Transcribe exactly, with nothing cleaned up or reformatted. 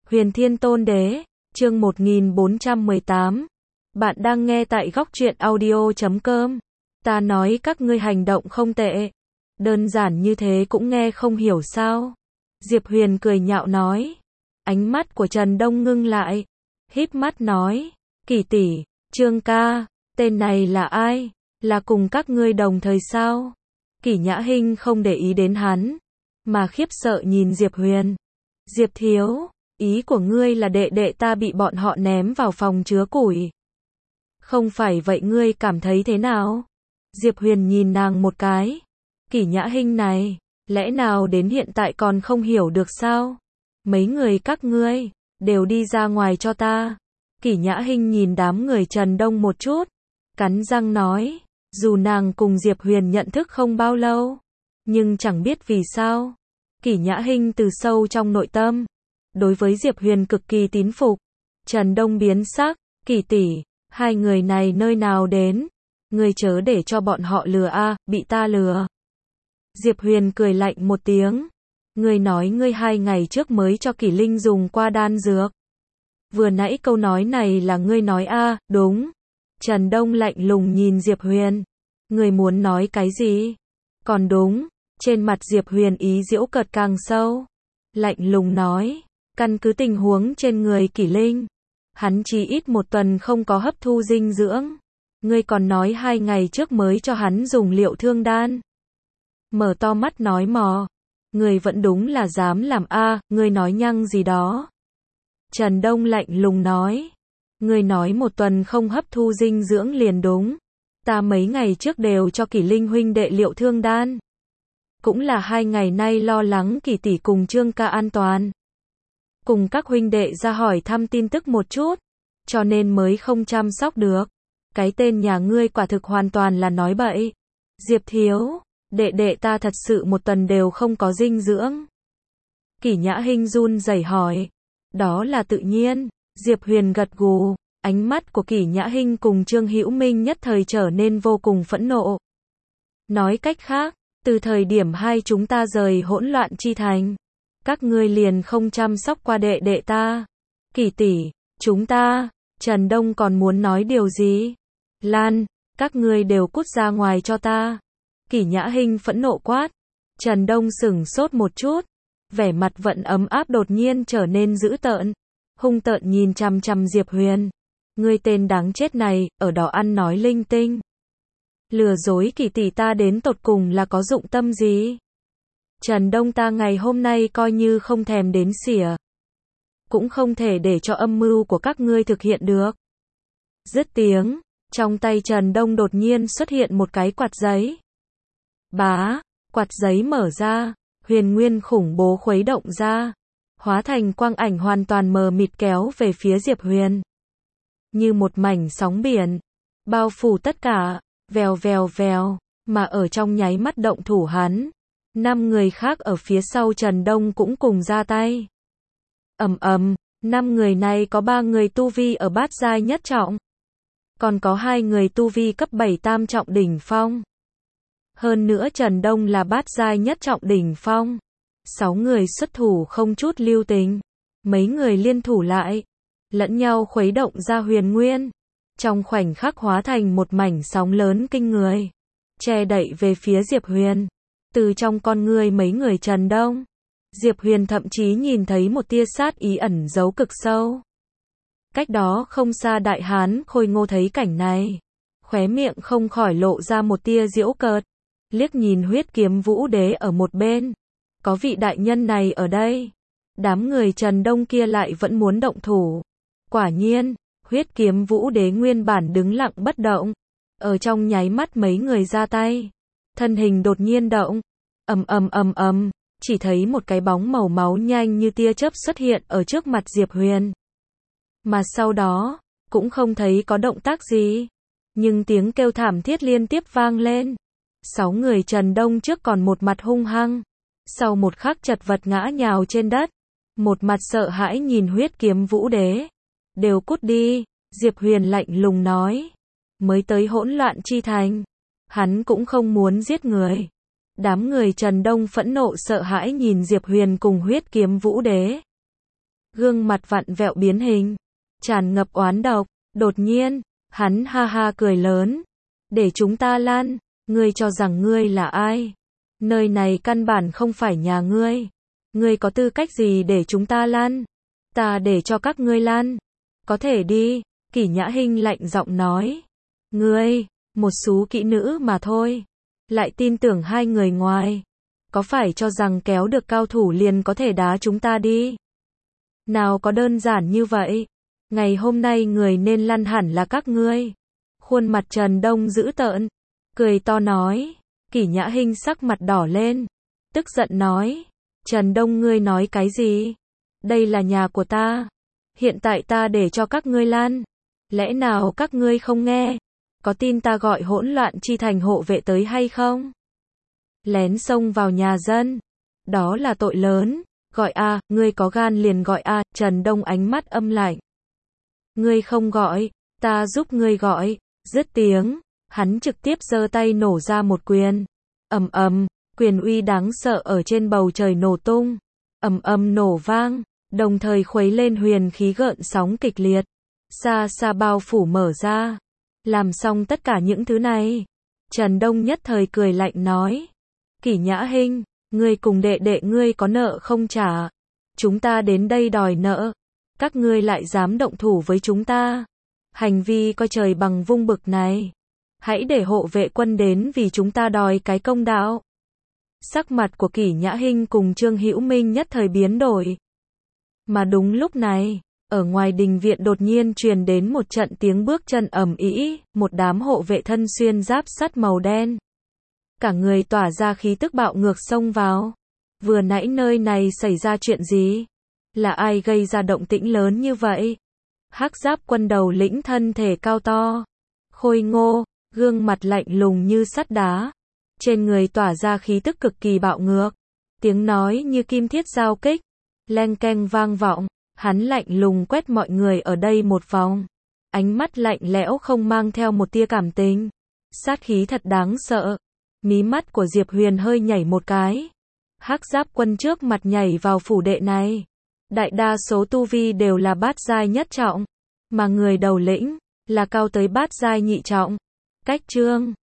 Huyền Thiên Tôn Đế, chương một nghìn bốn trăm mười tám. Bạn đang nghe tại góc truyện audio chấm com. Ta nói các ngươi hành động không tệ. Đơn giản như thế cũng nghe không hiểu sao? Diệp Huyền cười nhạo nói. Ánh mắt của Trần Đông ngưng lại. Híp mắt nói. Kỳ tỷ, Trương ca, tên này là ai? Là cùng các ngươi đồng thời sao? Kỷ Nhã Hinh không để ý đến hắn, mà khiếp sợ nhìn Diệp Huyền. Diệp thiếu, ý của ngươi là đệ đệ ta bị bọn họ ném vào phòng chứa củi. Không phải vậy ngươi cảm thấy thế nào? Diệp Huyền nhìn nàng một cái. Kỷ Nhã Hinh này, lẽ nào đến hiện tại còn không hiểu được sao? Mấy người các ngươi, đều đi ra ngoài cho ta. Kỷ Nhã Hinh nhìn đám người Trần Đông một chút, cắn răng nói, dù nàng cùng Diệp Huyền nhận thức không bao lâu, nhưng chẳng biết vì sao, Kỷ Nhã Hinh từ sâu trong nội tâm, đối với Diệp Huyền cực kỳ tín phục. Trần Đông biến sắc, Kỷ tỷ, hai người này nơi nào đến? Ngươi chớ để cho bọn họ lừa a, bị ta lừa. Diệp Huyền cười lạnh một tiếng, ngươi nói ngươi hai ngày trước mới cho Kỷ Linh dùng qua đan dược. Vừa nãy câu nói này là ngươi nói a, đúng. Trần Đông lạnh lùng nhìn Diệp Huyền. Ngươi muốn nói cái gì? Còn đúng. Trên mặt Diệp Huyền ý giễu cợt càng sâu. Lạnh lùng nói. Căn cứ tình huống trên người Kỷ Linh, hắn chỉ ít một tuần không có hấp thu dinh dưỡng. Ngươi còn nói hai ngày trước mới cho hắn dùng liệu thương đan. Mở to mắt nói mò. Ngươi vẫn đúng là dám làm a, ngươi nói nhăng gì đó. Trần Đông lạnh lùng nói. Ngươi nói một tuần không hấp thu dinh dưỡng liền đúng. Ta mấy ngày trước đều cho Kỷ Linh huynh đệ liệu thương đan. Cũng là hai ngày nay lo lắng Kỷ tỷ cùng Trương ca an toàn. Cùng các huynh đệ ra hỏi thăm tin tức một chút. Cho nên mới không chăm sóc được. Cái tên nhà ngươi quả thực hoàn toàn là nói bậy. Diệp thiếu, đệ đệ ta thật sự một tuần đều không có dinh dưỡng. Kỷ Nhã Hinh run rẩy hỏi. Đó là tự nhiên. Diệp Huyền gật gù, ánh mắt của Kỷ Nhã Hinh cùng Trương Hữu Minh nhất thời trở nên vô cùng phẫn nộ. Nói cách khác, từ thời điểm hai chúng ta rời hỗn loạn chi thành, các ngươi liền không chăm sóc qua đệ đệ ta. Kỷ tỷ, chúng ta, Trần Đông còn muốn nói điều gì? Lan, các ngươi đều cút ra ngoài cho ta. Kỷ Nhã Hinh phẫn nộ quát. Trần Đông sững sốt một chút, vẻ mặt vẫn ấm áp đột nhiên trở nên dữ tợn. Hung tợn nhìn chằm chằm Diệp Huyền. Ngươi tên đáng chết này, ở đó ăn nói linh tinh. Lừa dối Kỷ tỷ ta đến tột cùng là có dụng tâm gì? Trần Đông ta ngày hôm nay coi như không thèm đến xỉa. Cũng không thể để cho âm mưu của các ngươi thực hiện được. Dứt tiếng, trong tay Trần Đông đột nhiên xuất hiện một cái quạt giấy. Bá, quạt giấy mở ra, huyền nguyên khủng bố khuấy động ra. Hóa thành quang ảnh hoàn toàn mờ mịt kéo về phía Diệp Huyền. Như một mảnh sóng biển, bao phủ tất cả, vèo vèo vèo, mà ở trong nháy mắt động thủ hắn. Năm người khác ở phía sau Trần Đông cũng cùng ra tay. Ầm ầm, năm người này có ba người tu vi ở bát giai nhất trọng. Còn có hai người tu vi cấp bảy tam trọng đỉnh phong. Hơn nữa Trần Đông là bát giai nhất trọng đỉnh phong. Sáu người xuất thủ không chút lưu tình. Mấy người liên thủ lại, lẫn nhau khuấy động ra huyền nguyên. Trong khoảnh khắc hóa thành một mảnh sóng lớn kinh người. Che đậy về phía Diệp Huyền. Từ trong con ngươi mấy người Trần Đông, Diệp Huyền thậm chí nhìn thấy một tia sát ý ẩn giấu cực sâu. Cách đó không xa Đại Hán Khôi Ngô thấy cảnh này, khóe miệng không khỏi lộ ra một tia giễu cợt. Liếc nhìn Huyết Kiếm Vũ Đế ở một bên. Có vị đại nhân này ở đây. Đám người Trần Đông kia lại vẫn muốn động thủ. Quả nhiên, Huyết Kiếm Vũ Đế nguyên bản đứng lặng bất động. Ở trong nháy mắt mấy người ra tay. Thân hình đột nhiên động. Ầm ầm ầm ầm, chỉ thấy một cái bóng màu máu nhanh như tia chớp xuất hiện ở trước mặt Diệp Huyền. Mà sau đó, cũng không thấy có động tác gì. Nhưng tiếng kêu thảm thiết liên tiếp vang lên. Sáu người Trần Đông trước còn một mặt hung hăng. Sau một khắc chật vật ngã nhào trên đất, một mặt sợ hãi nhìn Huyết Kiếm Vũ Đế. Đều cút đi, Diệp Huyền lạnh lùng nói. Mới tới hỗn loạn chi thành, hắn cũng không muốn giết người. Đám người Trần Đông phẫn nộ sợ hãi nhìn Diệp Huyền cùng Huyết Kiếm Vũ Đế. gương mặt vặn vẹo biến hình, tràn ngập oán độc. Đột nhiên, hắn ha ha cười lớn. Để chúng ta lăn, ngươi cho rằng ngươi là ai? Nơi này căn bản không phải nhà ngươi. Ngươi có tư cách gì để chúng ta lăn? Ta để cho các ngươi lăn. Có thể đi, Kỷ Nhã Hinh lạnh giọng nói. Ngươi, một số kỹ nữ mà thôi. Lại tin tưởng hai người ngoài. Có phải cho rằng kéo được cao thủ liền có thể đá chúng ta đi? Nào có đơn giản như vậy. Ngày hôm nay người nên lăn hẳn là các ngươi. Khuôn mặt Trần Đông dữ tợn, cười to nói. Kỷ Nhã Hinh sắc mặt đỏ lên, tức giận nói. Trần Đông, ngươi nói cái gì? Đây là nhà của ta. Hiện tại ta để cho các ngươi lăn. Lẽ nào các ngươi không nghe? Có tin ta gọi hỗn loạn chi thành hộ vệ tới hay không? Lén xông vào nhà dân. Đó là tội lớn. Gọi a, ngươi có gan liền gọi a. Trần Đông ánh mắt âm lạnh. Ngươi không gọi, ta giúp ngươi gọi. Dứt tiếng, hắn trực tiếp giơ tay nổ ra một quyền. Ầm ầm, quyền uy đáng sợ ở trên bầu trời nổ tung. Ầm ầm nổ vang, đồng thời khuấy lên huyền khí gợn sóng kịch liệt. Xa xa bao phủ mở ra. Làm xong tất cả những thứ này, Trần Đông nhất thời cười lạnh nói. Kỷ Nhã Hinh, ngươi cùng đệ đệ ngươi có nợ không trả. Chúng ta đến đây đòi nợ. Các ngươi lại dám động thủ với chúng ta. Hành vi coi trời bằng vung bực này. Hãy để hộ vệ quân đến vì chúng ta đòi cái công đạo. Sắc mặt của Kỷ Nhã Hinh cùng Trương Hữu Minh nhất thời biến đổi. Mà đúng lúc này, ở ngoài đình viện đột nhiên truyền đến một trận tiếng bước chân ầm ĩ, một đám hộ vệ thân xuyên giáp sắt màu đen. Cả người tỏa ra khí tức bạo ngược xông vào. Vừa nãy nơi này xảy ra chuyện gì? Là ai gây ra động tĩnh lớn như vậy? Hắc giáp quân đầu lĩnh thân thể cao to, khôi ngô, gương mặt lạnh lùng như sắt đá. Trên người tỏa ra khí tức cực kỳ bạo ngược. Tiếng nói như kim thiết giao kích, leng keng vang vọng. Hắn lạnh lùng quét mọi người ở đây một vòng. Ánh mắt lạnh lẽo không mang theo một tia cảm tình. Sát khí thật đáng sợ. Mí mắt của Diệp Huyền hơi nhảy một cái. Hắc giáp quân trước mặt nhảy vào phủ đệ này. Đại đa số tu vi đều là bát giai nhất trọng. Mà người đầu lĩnh là cao tới bát giai nhị trọng. Cách chương